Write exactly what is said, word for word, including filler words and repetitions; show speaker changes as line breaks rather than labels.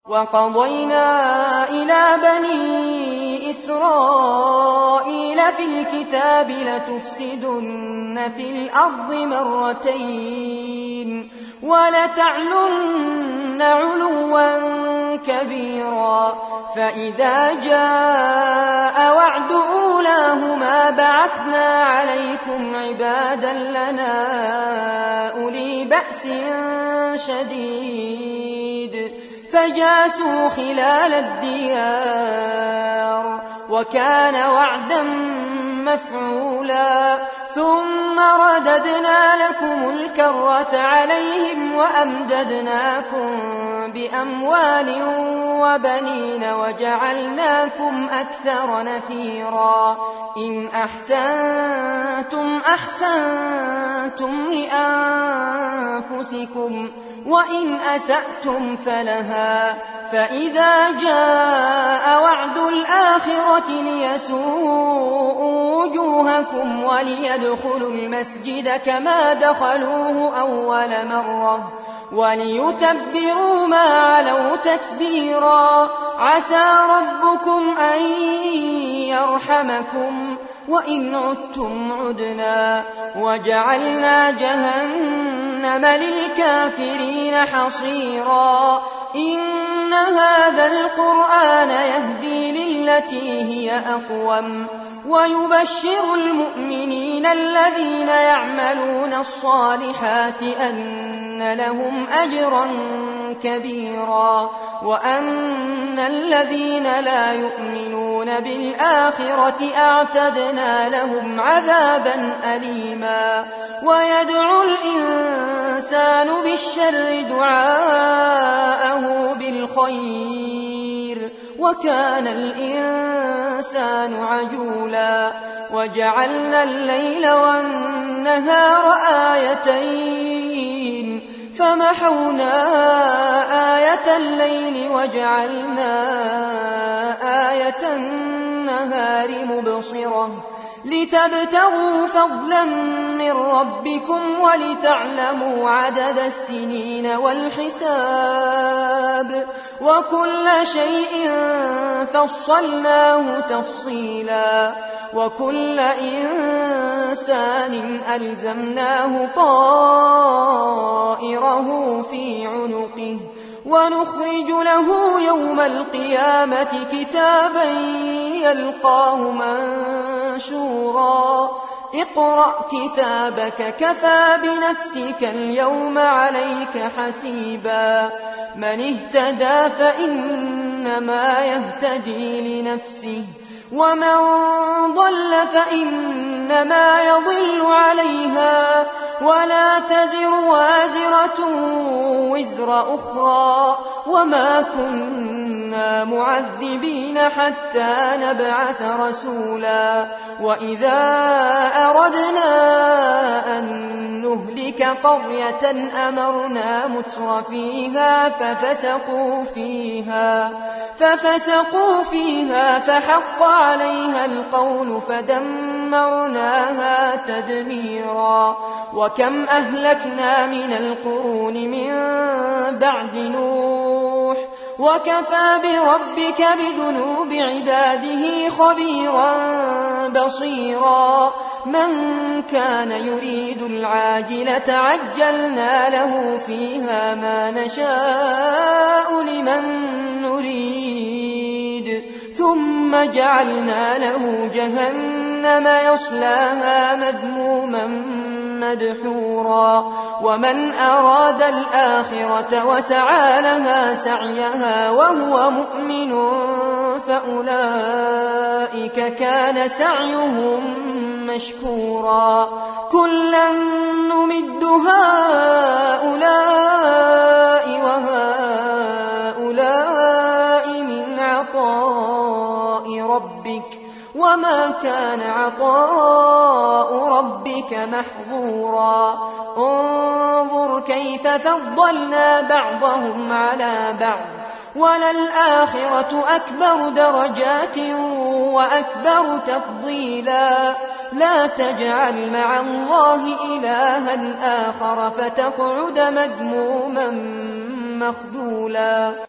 وقضينا إلى بني إسرائيل في الكتاب لتفسدن في الأرض مرتين ولتعلن علوا كبيرا فإذا جاء وعد أولاهما بعثنا عليكم عبادا لنا أولي بأس شديد فجاسوا خلال الديار وكان وعدا مفعولا ثم رددنا لكم الكرة عليهم وأمددناكم بأموال وبنين وجعلناكم أكثر نفيرا إن أحسنتم أحسنتم لأنفسكم وإن أسأتم فلها فإذا جاء وعد الآخرة ليسوءوا وجوهكم وليدخلوا المسجد كما دخلوه أول مرة وليتبروا ما علوا تتبيرا عسى ربكم أن يرحمكم وإن عدتم عدنا وجعلنا جهنم للكافرين حصيرا إن هذا القرآن يهدي للتي هي أقوم ويبشر المؤمنين الذين يعملون الصالحات أن لهم أجرا كبيرا وأن الذين لا يؤمنون بالآخرة أعتدنا لهم عذابا أليما ويدعو الإنسان بالشر دعاءه بالخير وكان الإنسان عجولا وجعلنا الليل والنهار آيتين فمحونا آية الليل وجعلنا آية النهار مبصرة لتبتغوا فضلا من ربكم ولتعلموا عدد السنين والحساب وكل شيء فصلناه تفصيلا وكل إنسان ألزمناه طائره في عنقه ونخرج له يوم القيامة كتابا يلقاه منشورا اقرأ كتابك كفى بنفسك اليوم عليك حسيبا من اهتدى فإنما يهتدي لنفسه ومن ضل فإنما يضل عليها ولا تزر وازرة وزر أخرى وما كنا معذبين حتى نبعث رسولا وإذا أردنا أن نهلك قرية أمرنا متر فيها ففسقوا فيها ففسقوا فيها فحق عليها القول فدمرناها تدميرا وكم أهلكنا من القرون من بعد نوح وكفى بربك بذنوب عباده خبيرا بصيرا من كان يريد العاجلة عجلنا له فيها ما نشاء لمن نريد ثم جعلنا له جهنم يصلاها مذموما مدحورا ومن أراد الآخرة وسعى لها سعيها وهو مؤمن فأولئك كان سعيهم مشكورا كلا نمد هؤلاء وهؤلاء من عطاء ربك وما كان عطاء ربك محظورا انظر كيف فضلنا بعضهم على بعض وللآخرة أكبر درجات وأكبر تفضيلا لا تجعل مع الله إلها آخر فتقعد مذموما مخذولا.